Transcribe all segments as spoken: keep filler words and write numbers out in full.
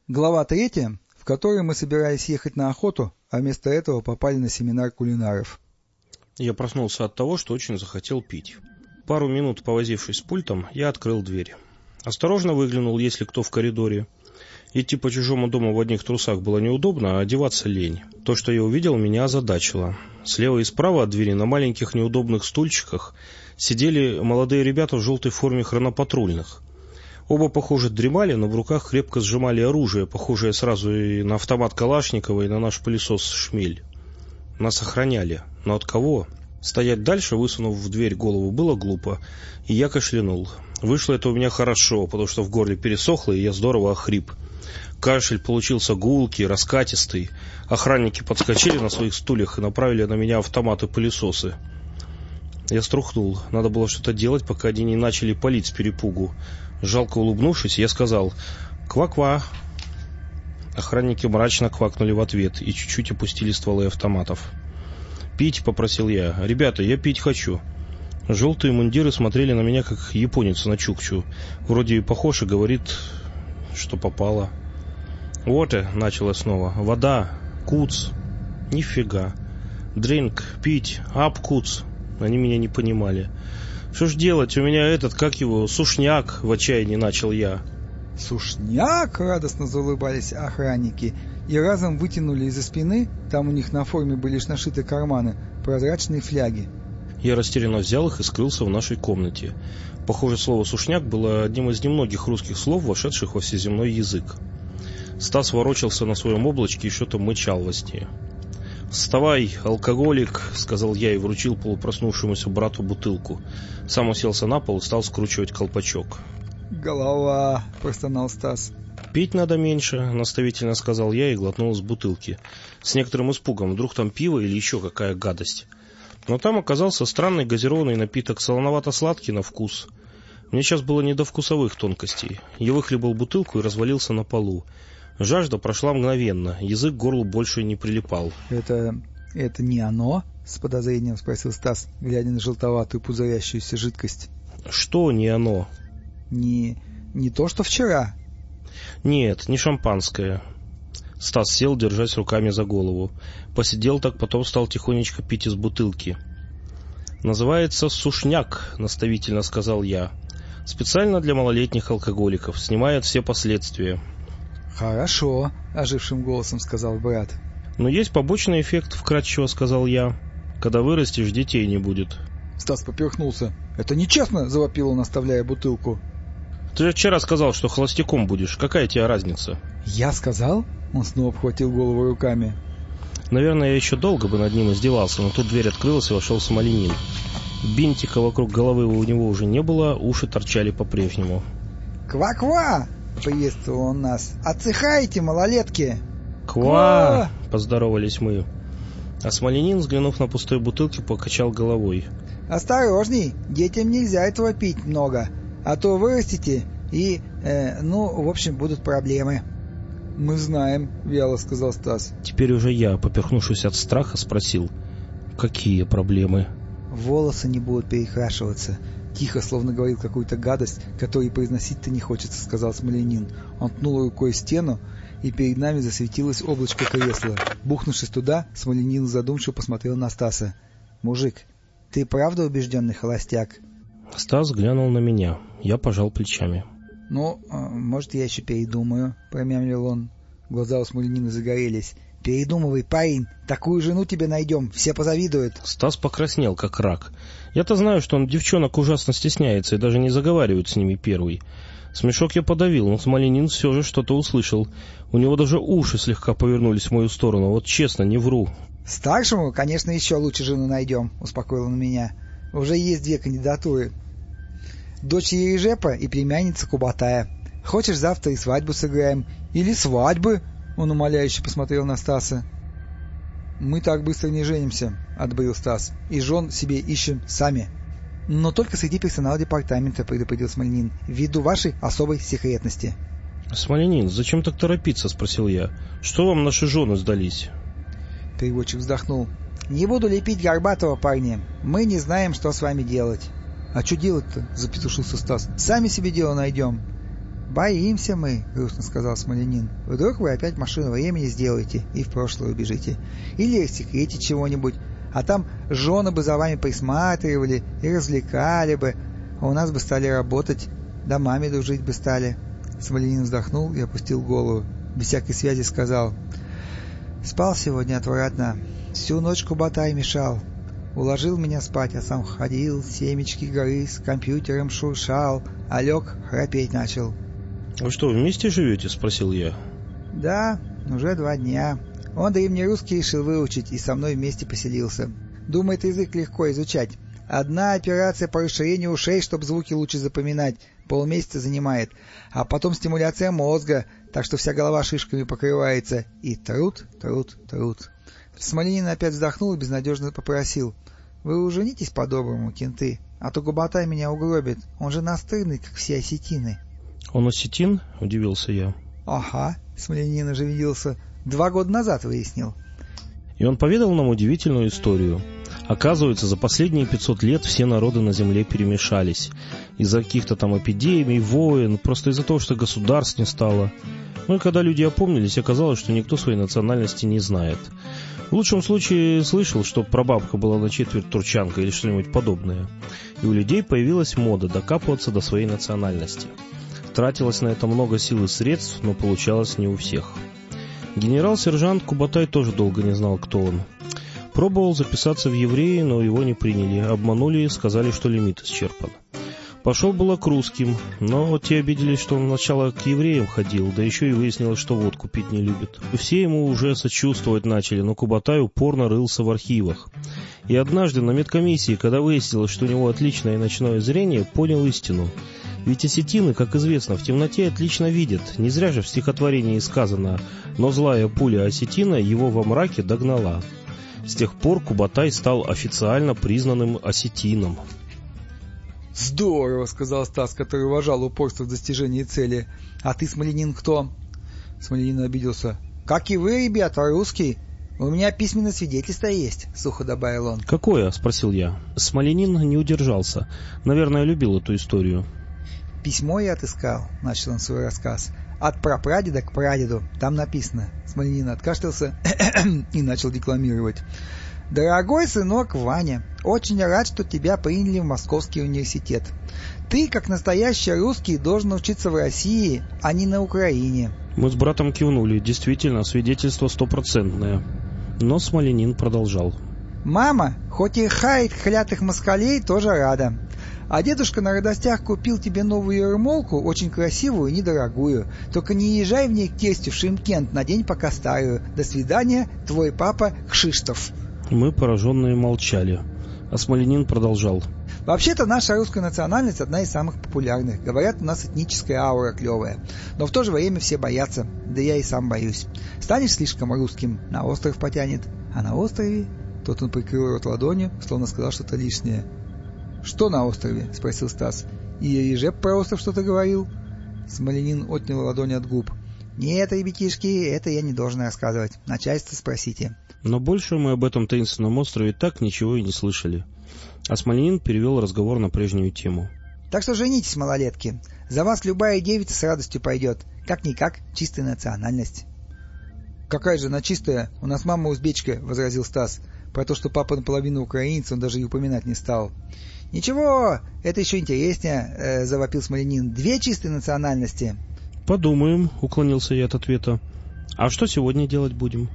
Глава третья, в которой мы собирались ехать на охоту, а вместо этого попали на семинар кулинаров. Я проснулся от того, что очень захотел пить. Пару минут повозившись с пультом, я открыл дверь. Осторожно выглянул, есть ли кто в коридоре. Идти по чужому дому в одних трусах было неудобно, а одеваться лень. То, что я увидел, меня озадачило. Слева и справа от двери на маленьких неудобных стульчиках сидели молодые ребята в желтой форме хронопатрульных. Оба, похоже, дремали, но в руках крепко сжимали оружие, похожее сразу и на автомат Калашникова, и на наш пылесос «Шмель». Нас охраняли. Но от кого? Стоять дальше, высунув в дверь голову, было глупо, и я кашлянул. Вышло это у меня хорошо, потому что в горле пересохло, и я здорово охрип. Кашель получился гулкий, раскатистый. Охранники подскочили на своих стульях и направили на меня автоматы-пылесосы. Я струхнул. Надо было что-то делать, пока они не начали палить с перепугу. Жалко улыбнувшись, я сказал «Ква-ква». Охранники мрачно квакнули в ответ и чуть-чуть опустили стволы автоматов. «Пить», — попросил я. «Ребята, я пить хочу». Желтые мундиры смотрели на меня, как японец на чукчу. Вроде похож и говорит, что попало. «Water», — начала снова. «Вода. Куц». «Нифига». «Дринк. Пить. Ап, куц». Они меня не понимали. «Что ж делать? У меня этот, как его, сушняк», — в отчаянии начал я. «Сушняк?» — радостно заулыбались охранники и разом вытянули из-за спины, там у них на форме были лишь нашиты карманы, прозрачные фляги. Я растерянно взял их и скрылся в нашей комнате. Похоже, слово «сушняк» было одним из немногих русских слов, вошедших во всеземной язык. Стас ворочался на своем облачке и что-то мычал во сне. «Вставай, алкоголик», — сказал я и вручил полупроснувшемуся брату бутылку. Сам уселся на пол и стал скручивать колпачок. «Голова», — простонал Стас. «Пить надо меньше», — наставительно сказал я и глотнул из бутылки. С некоторым испугом, вдруг там пиво или еще какая гадость. Но там оказался странный газированный напиток, солоновато-сладкий на вкус. Мне сейчас было не до вкусовых тонкостей. Я выхлебал бутылку и развалился на полу. Жажда прошла мгновенно, язык к горлу больше не прилипал. «Это... это не оно?» — с подозрением спросил Стас, глядя на желтоватую пузырящуюся жидкость. «Что не оно?» «Не... не то, что вчера?» «Нет, не шампанское». Стас сел, держась руками за голову. Посидел так, потом стал тихонечко пить из бутылки. «Называется сушняк», — наставительно сказал я. «Специально для малолетних алкоголиков. Снимает все последствия». «Хорошо», — ожившим голосом сказал брат. «Но есть побочный эффект», — вкратчиво сказал я. «Когда вырастешь, детей не будет». Стас поперхнулся. «Это нечестно!» — завопил он, оставляя бутылку. «Ты же вчера сказал, что холостяком будешь. Какая тебе разница?» «Я сказал?» — он снова обхватил голову руками. Наверное, я еще долго бы над ним издевался, но тут дверь открылась и вошел Смоленин. Бинтика вокруг головы у него уже не было, уши торчали по-прежнему. «Ква-ква!» — приветствовал он нас. «Отдыхаете, малолетки?» «Ква!» — поздоровались мы. А Смоленин, взглянув на пустой бутылки, покачал головой. «Осторожней, детям нельзя этого пить много, а то вырастете и, э, ну, в общем, будут проблемы». «Мы знаем», — вяло сказал Стас. Теперь уже я, поперхнувшись от страха, спросил: «Какие проблемы?» «Волосы не будут перекрашиваться». Тихо, словно говорил какую-то гадость, которую произносить-то не хочется, сказал Смоленин. Он ткнул рукой в стену, и перед нами засветилось облачко кресла. Бухнувшись туда, Смоленин задумчиво посмотрел на Стаса. «Мужик, ты правда убежденный холостяк?» Стас глянул на меня. Я пожал плечами. «Ну, может, я еще передумаю», — промямлил он. Глаза у Смоленина загорелись. «Передумывай, парень, такую жену тебе найдем, все позавидуют». Стас покраснел, как рак. Я-то знаю, что он девчонок ужасно стесняется и даже не заговаривает с ними первый. Смешок я подавил, но Смоленин все же что-то услышал. У него даже уши слегка повернулись в мою сторону, вот честно, не вру. «Старшему, конечно, еще лучше жену найдем», — успокоил он меня. «Уже есть две кандидатуры. Дочь Ережепа и племянница Кубатая. Хочешь, завтра и свадьбу сыграем? Или свадьбы?» Он умоляюще посмотрел на Стаса. «Мы так быстро не женимся», — отбрил Стас. «И жен себе ищем сами». «Но только среди персонала департамента», — предупредил Смоленин, «ввиду вашей особой секретности». «Смоленин, зачем так торопиться?» — спросил я. «Что вам наши жены сдались?» Переводчик вздохнул. «Не буду лепить горбатого, парня. Мы не знаем, что с вами делать». «А что делать-то?» — запетушился Стас. «Сами себе дело найдем». «Боимся мы», — грустно сказал Смольянин. «Вдруг вы опять машину времени сделаете и в прошлое убежите. Или рассекрете чего-нибудь, а там жены бы за вами присматривали и развлекали бы, а у нас бы стали работать, домами дружить бы стали». Смольянин вздохнул и опустил голову. Без всякой связи сказал: «Спал сегодня отвратно. Всю ночь Кубатай мешал. Уложил меня спать, а сам ходил, семечки грыз, компьютером шуршал, а лег, храпеть начал». «Вы что, вместе живете?» — спросил я. «Да, уже два дня. Он древнерусский решил выучить и со мной вместе поселился. Думает, язык легко изучать. Одна операция по расширению ушей, чтобы звуки лучше запоминать, полмесяца занимает, а потом стимуляция мозга, так что вся голова шишками покрывается. И труд, труд, труд». Смольянин опять вздохнул и безнадежно попросил: «Вы уженитесь по-доброму, кенты, а то Кубатай меня угробит, он же настырный, как все осетины». «Он осетин?» — удивился я. «Ага», — Смольянин оживился, — «два года назад выяснил». И он поведал нам удивительную историю. Оказывается, за последние пятьсот лет все народы на земле перемешались. Из-за каких-то там эпидемий, войн, просто из-за того, что государств не стало. Ну и когда люди опомнились, оказалось, что никто своей национальности не знает. В лучшем случае слышал, что прабабка была на четверть турчанка или что-нибудь подобное. И у людей появилась мода докапываться до своей национальности. Тратилось на это много сил и средств, но получалось не у всех. Генерал-сержант Кубатай тоже долго не знал, кто он. Пробовал записаться в евреи, но его не приняли, обманули и сказали, что лимит исчерпан. Пошел было к русским, но те обиделись, что он сначала к евреям ходил, да еще и выяснилось, что водку пить не любит. Все ему уже сочувствовать начали, но Кубатай упорно рылся в архивах. И однажды на медкомиссии, когда выяснилось, что у него отличное ночное зрение, понял истину. Ведь осетины, как известно, в темноте отлично видят. Не зря же в стихотворении сказано: «Но злая пуля осетина его во мраке догнала». С тех пор Кубатай стал официально признанным осетином. «Здорово», — сказал Стас, который уважал упорство в достижении цели. «А ты, Смольянин, кто?» Смольянин обиделся. «Как и вы, ребята, русский. У меня письменное свидетельство есть», — сухо добавил он. «Какое?» — спросил я. Смольянин не удержался. Наверное, любил эту историю. «Письмо я отыскал», — начал он свой рассказ. «От прапрадеда к прадеду. Там написано». Смольянин откашлялся и начал декламировать. «Дорогой сынок Ваня, очень рад, что тебя приняли в Московский университет. Ты, как настоящий русский, должен учиться в России, а не на Украине». Мы с братом кивнули. Действительно, свидетельство стопроцентное. Но Смольянин продолжал. «Мама, хоть и хает клятых москалей, тоже рада. А дедушка на радостях купил тебе новую ермолку, очень красивую и недорогую. Только не езжай в ней к тестю в Шимкент, надень пока старую. До свидания, твой папа Кшиштоф». Мы, пораженные, молчали. А Смольянин продолжал. «Вообще-то наша русская национальность одна из самых популярных. Говорят, у нас этническая аура клевая. Но в то же время все боятся. Да я и сам боюсь. Станешь слишком русским, на остров потянет. А на острове...» Тут он прикрыл рот ладонью, словно сказал что-то лишнее. «Что на острове?» — спросил Стас. «И Ежеп про остров что-то говорил?» Смольянин отнял ладонь от губ. «Нет, ребятишки, это я не должен рассказывать. Начальство спросите». Но больше мы об этом таинственном острове так ничего и не слышали. А Смольянин перевел разговор на прежнюю тему. «Так что женитесь, малолетки. За вас любая девица с радостью пойдет. Как-никак, чистая национальность». «Какая же она чистая? У нас мама узбечка», — возразил Стас. Про то, что папа наполовину украинец, он даже и упоминать не стал. «Ничего, это еще интереснее», э, — завопил Смольянин. «Две чистые национальности». «Подумаем», — уклонился я от ответа. «А что сегодня делать будем?»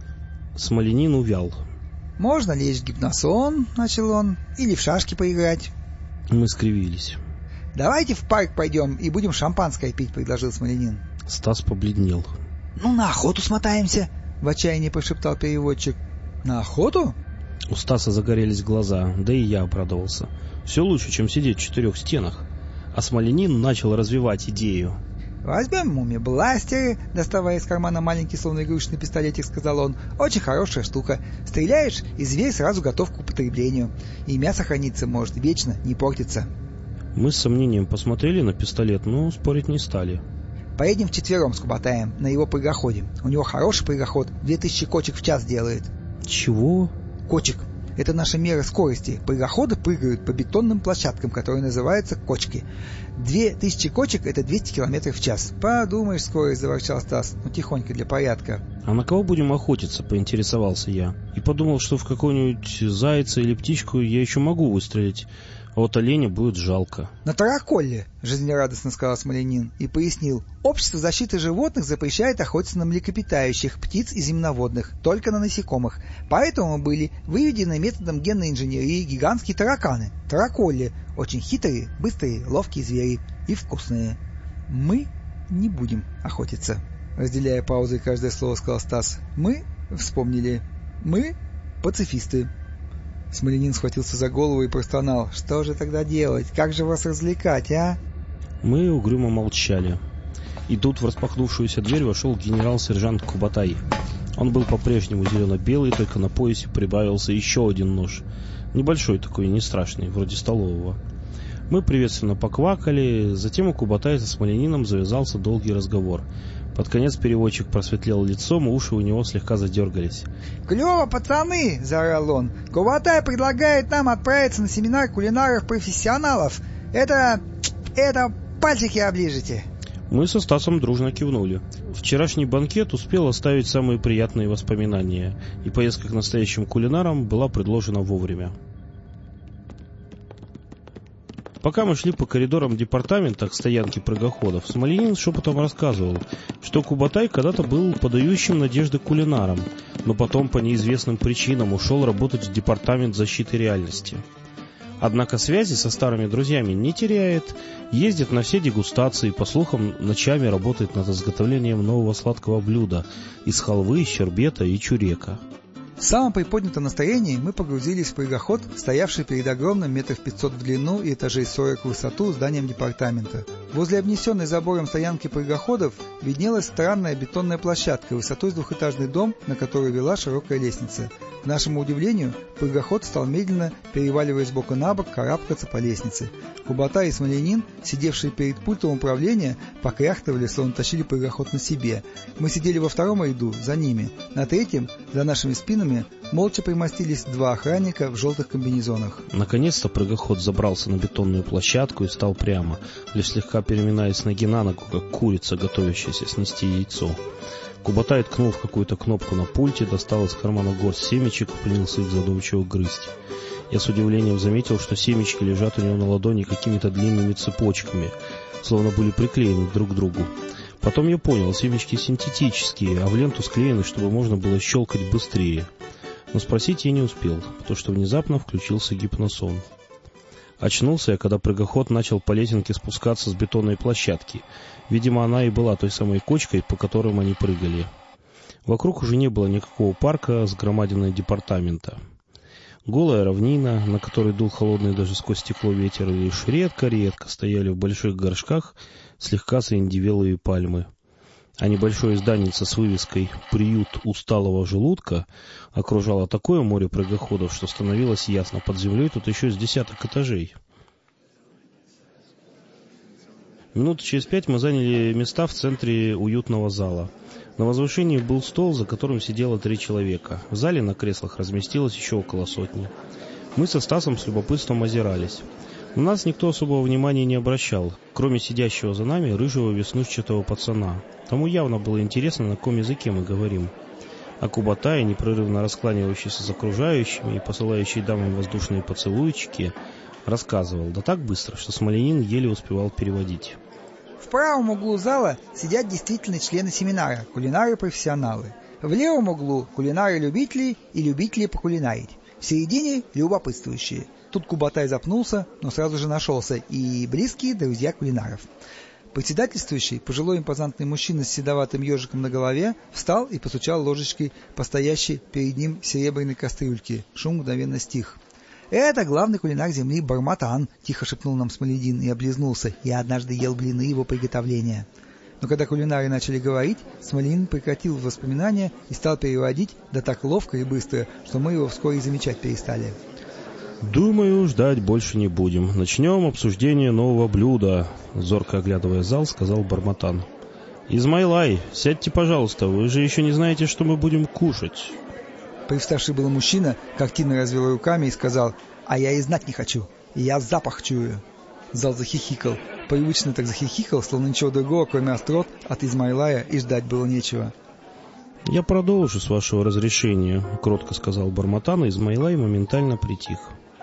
Смольянин увял. «Можно лечь в гипносон», — начал он, — «или в шашки поиграть». Мы скривились. «Давайте в парк пойдем и будем шампанское пить», — предложил Смольянин. Стас побледнел. «Ну, на охоту смотаемся», — в отчаянии прошептал переводчик. «На охоту?» У Стаса загорелись глаза, да и я обрадовался. Все лучше, чем сидеть в четырех стенах. А Смольянин начал развивать идею. «Возьмем муми-бластеры», — доставая из кармана маленький, словно игрушечный пистолетик, сказал он. «Очень хорошая штука. Стреляешь, и зверь сразу готов к употреблению. И мясо храниться может вечно, не портится». Мы с сомнением посмотрели на пистолет, но спорить не стали. «Поедем вчетвером с Кубатаем на его прыгоходе. У него хороший прыгоход, две тысячи кочек в час делает». «Чего?» «Кочек. Это наша мера скорости. Прыгоходы прыгают по бетонным площадкам, которые называются кочки. Две тысячи кочек — это двести километров в час. Подумаешь, скорость, заворчал Стас, ну тихонько для порядка. А на кого будем охотиться, поинтересовался я. И подумал, что в какого-нибудь зайца или птичку я еще могу выстрелить, а вот оленя будет жалко. На тараколле, жизнерадостно сказал Смолянин и пояснил. Общество защиты животных запрещает охотиться на млекопитающих, птиц и земноводных, только на насекомых. Поэтому были выведены методом генной инженерии гигантские тараканы. Тараколли очень хитрые, быстрые, ловкие звери и вкусные. Мы не будем охотиться. Разделяя паузой каждое слово, сказал Стас. Мы вспомнили. Мы пацифисты. Смолянин схватился за голову и простонал. Что же тогда делать? Как же вас развлекать, а? Мы угрюмо молчали. И тут в распахнувшуюся дверь вошел генерал-сержант Кубатай. Он был по-прежнему зелено-белый, только на поясе прибавился еще один нож. Небольшой такой, не страшный, вроде столового. Мы приветственно поквакали, затем у Кубатая со Смолянином завязался долгий разговор. Под конец переводчик просветлел лицом, и уши у него слегка задергались. «Клево, пацаны!» — заорал он. «Кубатай предлагает нам отправиться на семинар кулинаров-профессионалов. Это... это... пальчики оближете!» Мы со Стасом дружно кивнули. Вчерашний банкет успел оставить самые приятные воспоминания, и поездка к настоящим кулинарам была предложена вовремя. Пока мы шли по коридорам департамента к стоянке прыгоходов, Смолянин шепотом рассказывал, что Кубатай когда-то был подающим надежды кулинаром, но потом по неизвестным причинам ушел работать в департамент защиты реальности. Однако связи со старыми друзьями не теряет, ездит на все дегустации, по слухам, ночами работает над изготовлением нового сладкого блюда из халвы, щербета и чурека. В самом приподнятом настроении мы погрузились в прыгоход, стоявший перед огромным метров пятьсот в длину и этажей сорок в высоту зданием департамента. Возле обнесенной забором стоянки прыгоходов виднелась странная бетонная площадка высотой с двухэтажный дом, на который вела широкая лестница. К нашему удивлению, прыгоход стал медленно, переваливаясь с бока на бок, карабкаться по лестнице. Кубатай и Смолянин, сидевшие перед пультом управления, покряхтывали, словно тащили прыгоход на себе. Мы сидели во втором ряду, за ними. На третьем, за нашими спинами, молча примостились два охранника в желтых комбинезонах. Наконец-то прыгоход забрался на бетонную площадку и стал прямо, лишь слегка переминаясь с ноги на ногу, как курица, готовящаяся снести яйцо. Кубатай ткнул в какую-то кнопку на пульте, достал из кармана горсть семечек и принялся их задумчиво грызть. Я с удивлением заметил, что семечки лежат у него на ладони какими-то длинными цепочками, словно были приклеены друг к другу. Потом я понял, семечки синтетические, а в ленту склеены, чтобы можно было щелкать быстрее. Но спросить я не успел, потому что внезапно включился гипносон. Очнулся я, когда прыгоход начал по лесенке спускаться с бетонной площадки. Видимо, она и была той самой кочкой, по которым они прыгали. Вокруг уже не было никакого парка с громадиной департамента. Голая равнина, на которой дул холодный даже сквозь стекло ветер, и лишь редко-редко стояли в больших горшках слегка заиндевелые пальмы. А небольшое зданице с вывеской «Приют усталого желудка» окружало такое море прыгоходов, что становилось ясно, под землей тут еще с десяток этажей. Минут через пять мы заняли места в центре уютного зала. На возвышении был стол, за которым сидело три человека. В зале на креслах разместилось еще около сотни. Мы со Стасом с любопытством озирались. На нас никто особого внимания не обращал, кроме сидящего за нами рыжего веснушчатого пацана. Тому явно было интересно, на каком языке мы говорим. А Кубатай, непрерывно раскланивающийся с окружающими и посылающий дамам воздушные поцелуйчики, рассказывал, да так быстро, что Смолянин еле успевал переводить. В правом углу зала сидят действительно члены семинара, кулинары-профессионалы. В левом углу кулинары-любители и любители покулинарить. В середине любопытствующие. Тут Кубатай запнулся, но сразу же нашелся, и близкие друзья кулинаров. Председательствующий, пожилой импозантный мужчина с седоватым ежиком на голове, встал и постучал ложечкой по стоящей перед ним серебряной кастрюльке. Шум мгновенно стих. «Это главный кулинар земли Барматан», — тихо шепнул нам Смолянин и облизнулся. «Я однажды ел блины его приготовления». Но когда кулинары начали говорить, Смолянин прекратил воспоминания и стал переводить, да так ловко и быстро, что мы его вскоре замечать перестали. «Думаю, ждать больше не будем. Начнем обсуждение нового блюда», — зорко оглядывая зал, сказал Барматан. «Измайлай, сядьте, пожалуйста, вы же еще не знаете, что мы будем кушать». Привставший был мужчина картинно развел руками и сказал: «А я и знать не хочу, я запах чую». Зал захихикал. Привычно так захихикал, словно ничего другого, кроме острот от Измайлая, и ждать было нечего. «Я продолжу, с вашего разрешения», — кротко сказал Барматан, и Измайлай моментально притих.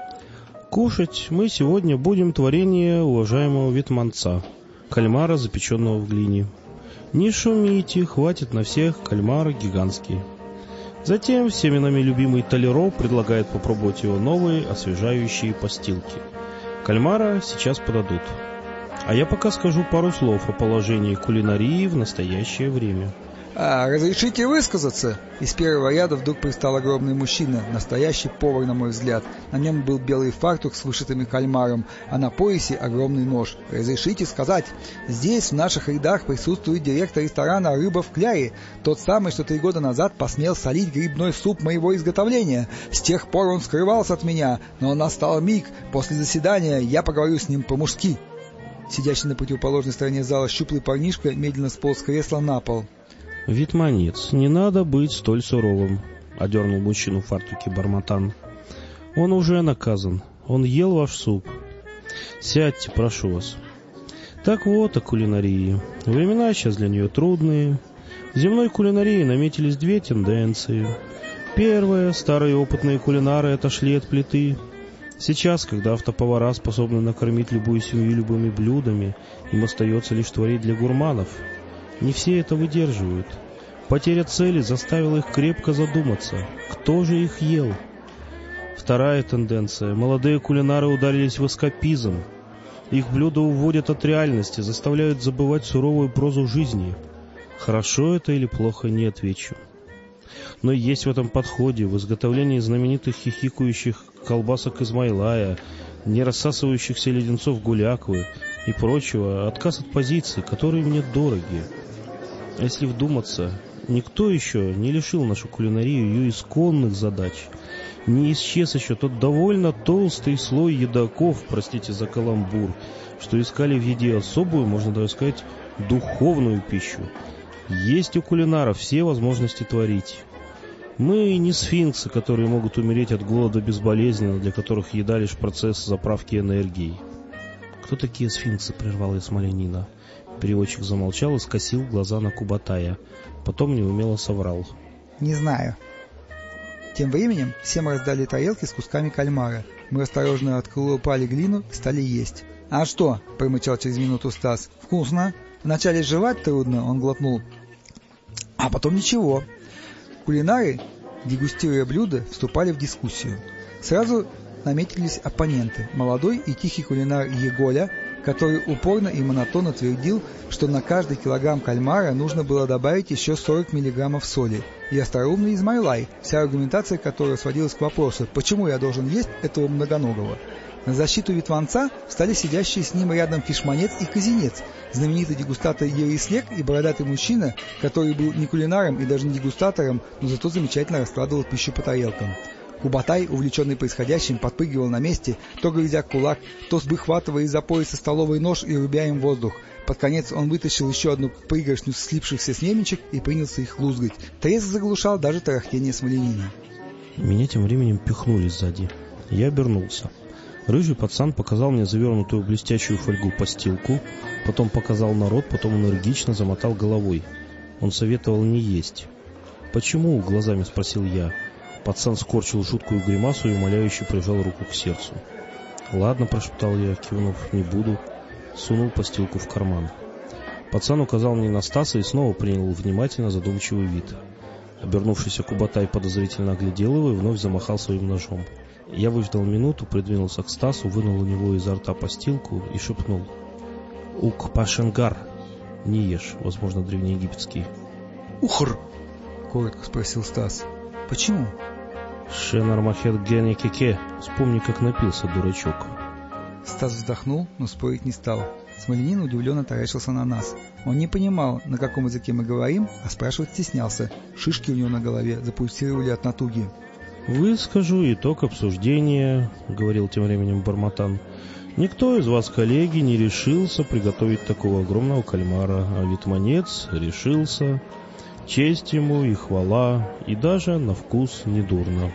«Кушать мы сегодня будем творение уважаемого Витманца, кальмара, запеченного в глине. Не шумите, хватит на всех, кальмар гигантский». Затем всеми нами любимый Толеро предлагает попробовать его новые освежающие постилки. Кальмара сейчас подадут. А я пока скажу пару слов о положении кулинарии в настоящее время. А, разрешите высказаться? Из первого ряда вдруг пристал огромный мужчина, настоящий повар, на мой взгляд. На нем был белый фартук с вышитыми кальмаром, а на поясе огромный нож. Разрешите сказать, здесь в наших рядах присутствует директор ресторана «Рыба в кляре», тот самый, что три года назад посмел солить грибной суп моего изготовления. С тех пор он скрывался от меня, но настал миг, после заседания я поговорю с ним по-мужски. Сидящий на противоположной стороне зала щуплый парнишка медленно сполз с кресла на пол. «Витманец, не надо быть столь суровым», — одернул мужчину в фартуке Барматан. «Он уже наказан. Он ел ваш суп. Сядьте, прошу вас». Так вот о кулинарии. Времена сейчас для нее трудные. В земной кулинарии наметились две тенденции. Первая — старые опытные кулинары отошли от плиты. Сейчас, когда автоповара способны накормить любую семью любыми блюдами, им остается лишь творить для гурманов. Не все это выдерживают. Потеря цели заставила их крепко задуматься, кто же их ел. Вторая тенденция. Молодые кулинары ударились в эскапизм. Их блюда уводят от реальности, заставляют забывать суровую прозу жизни. Хорошо это или плохо, не отвечу. Но есть в этом подходе, в изготовлении знаменитых хихикающих колбасок Измайлая, не рассасывающихся леденцов Гуляквы и прочего, отказ от позиций, которые мне дороги. А если вдуматься, никто еще не лишил нашу кулинарию ее исконных задач. Не исчез еще тот довольно толстый слой едоков, простите за каламбур, что искали в еде особую, можно даже сказать, духовную пищу. Есть у кулинаров все возможности творить. Мы не сфинксы, которые могут умереть от голода безболезненно, для которых еда лишь процесс заправки энергией. «Кто такие сфинксы?» — прервал Исмалянина. Переводчик замолчал и скосил глаза на Кубатая. Потом неумело соврал. «Не знаю». Тем временем всем раздали тарелки с кусками кальмара. Мы осторожно отколупали глину и стали есть. «А что?» — промычал через минуту Стас. «Вкусно. Вначале жевать трудно», — он глотнул. «А потом ничего». Кулинары, дегустируя блюда, вступали в дискуссию. Сразу наметились оппоненты. Молодой и тихий кулинар Еголя, который упорно и монотонно твердил, что на каждый килограмм кальмара нужно было добавить еще сорок миллиграммов соли. И остроумный Измайлай, вся аргументация которой сводилась к вопросу, почему я должен есть этого многоногого. На защиту Витманца встали сидящие с ним рядом Фишманец и Казинец, знаменитый дегустатор Ерислек и бородатый мужчина, который был не кулинаром и даже не дегустатором, но зато замечательно раскладывал пищу по тарелкам. Кубатай, увлеченный происходящим, подпрыгивал на месте, то грызя кулак, то выхватывая из-за пояса столовый нож и рубя им воздух. Под конец он вытащил еще одну пригоршню слипшихся семечек и принялся их лузгать. Треск заглушал даже тарахтение Смоленина. Меня тем временем пихнули сзади. Я обернулся. Рыжий пацан показал мне завернутую в блестящую фольгу постилку, потом показал народ, потом энергично замотал головой. Он советовал не есть. «Почему?» — глазами спросил я. Пацан скорчил жуткую гримасу и умоляюще прижал руку к сердцу. «Ладно», — прошептал я, кивнув, — «не буду». Сунул постилку в карман. Пацан указал мне на Стаса и снова принял внимательно задумчивый вид. Обернувшийся Кубатай подозрительно оглядел его и вновь замахал своим ножом. Я выждал минуту, придвинулся к Стасу, вынул у него изо рта постилку и шепнул: «Ук пашенгар». Не ешь, возможно, древнеегипетский. «Ухр!» — коротко спросил Стас. «Почему?» «Шенар махет гене кеке». Вспомни, как напился, дурачок. Стас вздохнул, но спорить не стал. Смоленин удивленно таращился на нас. Он не понимал, на каком языке мы говорим, а спрашивать стеснялся. Шишки у него на голове запульсировали от натуги. «Выскажу итог обсуждения», — говорил тем временем Барматан. «Никто из вас, коллеги, не решился приготовить такого огромного кальмара, а Витманец решился. Честь ему и хвала, и даже на вкус недурно.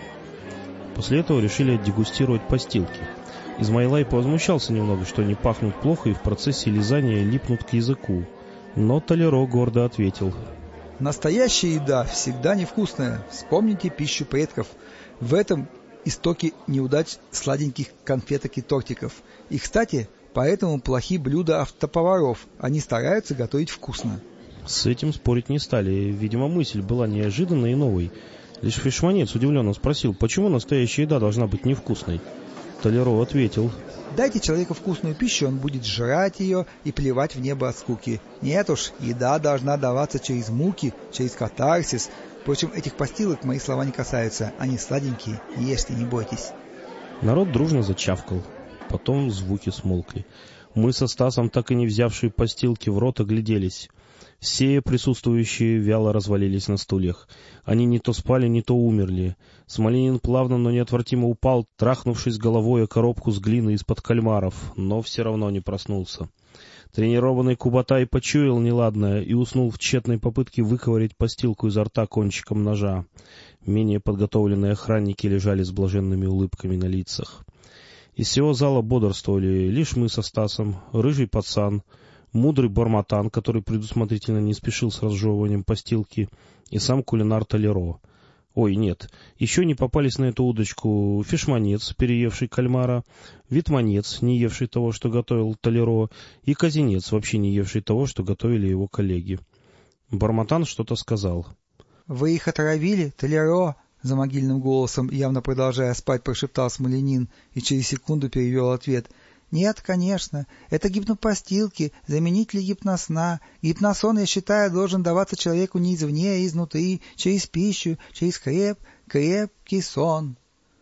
После этого решили дегустировать постилки. Измайлай повозмущался немного, что они пахнут плохо и в процессе лизания липнут к языку. Но Толеро гордо ответил: настоящая еда всегда невкусная. Вспомните пищу предков. В этом истоки неудач сладеньких конфеток и тортиков. И, кстати, поэтому плохие блюда автоповаров. Они стараются готовить вкусно. С этим спорить не стали. Видимо, мысль была неожиданной и новой. Лишь фишманец удивленно спросил, почему настоящая еда должна быть невкусной. Толеро ответил: дайте человеку вкусную пищу, он будет жрать ее и плевать в небо от скуки. Нет уж, еда должна даваться через муки, через катарсис. Впрочем, этих постилок мои слова не касаются. Они сладенькие, ешьте, не бойтесь. Народ дружно зачавкал. Потом звуки смолкли. Мы со Стасом, так и не взявшие постилки в рот, огляделись. Все присутствующие вяло развалились на стульях. Они не то спали, не то умерли. Смоленин плавно, но неотвратимо упал, трахнувшись головой о коробку с глиной из-под кальмаров, но все равно не проснулся. Тренированный Кубатай почуял неладное и уснул в тщетной попытке выковырять постилку изо рта кончиком ножа. Менее подготовленные охранники лежали с блаженными улыбками на лицах. Из всего зала бодрствовали лишь мы со Стасом, рыжий пацан, мудрый Барматан, который предусмотрительно не спешил с разжевыванием постилки, и сам кулинар Толеро. Ой, нет, еще не попались на эту удочку фишманец, переевший кальмара, витманец, не евший того, что готовил Толеро, и казинец, вообще не евший того, что готовили его коллеги. Барматан что-то сказал. — Вы их отравили, Толеро? — за могильным голосом, явно продолжая спать, прошептал Смоленин и через секунду перевел ответ. — Нет, конечно, это гипнопостилки, заменители гипносна. Гипносон, я считаю, должен даваться человеку не извне, а изнутри, через пищу, через креп, крепкий сон.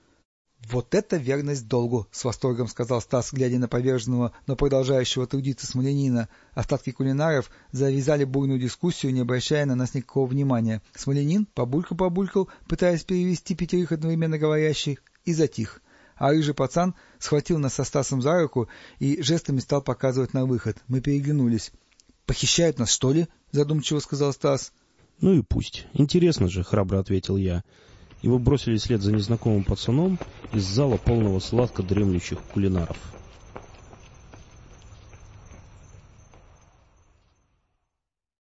— Вот это верность долгу! — с восторгом сказал Стас, глядя на поверженного, но продолжающего трудиться Смоленина. Остатки кулинаров завязали бурную дискуссию, не обращая на нас никакого внимания. Смоленин побулькал-побулькал, пытаясь перевести пятерых одновременно говорящих, и затих. А рыжий пацан схватил нас со Стасом за руку и жестами стал показывать на выход. Мы переглянулись. — Похищают нас, что ли? — задумчиво сказал Стас. — Ну и пусть. Интересно же, — храбро ответил я. И вы бросили вслед за незнакомым пацаном из зала полного сладко дремлющих кулинаров.